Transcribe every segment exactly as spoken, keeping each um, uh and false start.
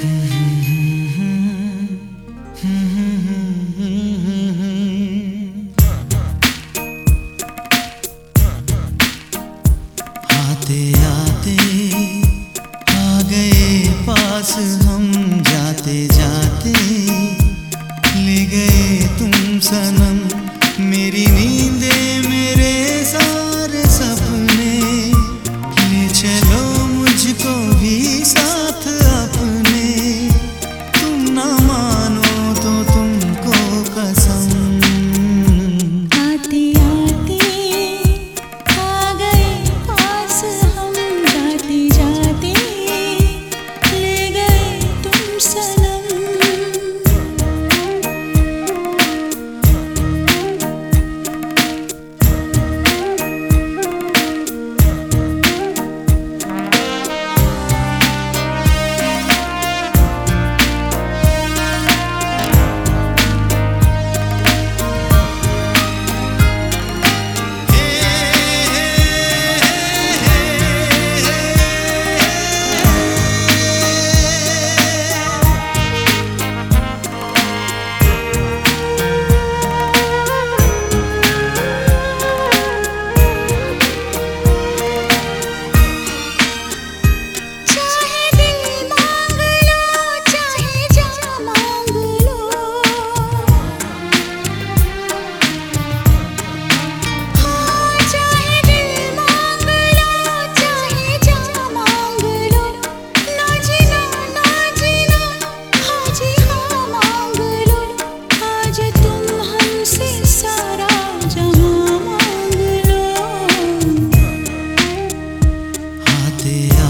आते आते आ गए पास हम, जाते जाते ले गए तुम सनम। मेरी नींदे मेरे सारे सपने, ले चलो मुझको भी साथ अपने। तुम ना मानो तो तुमको कसम। आते आते आ गए पास हम, जाते जाते ले गए तुम सनम।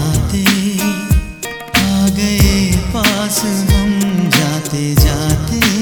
पास हम, जाते जाते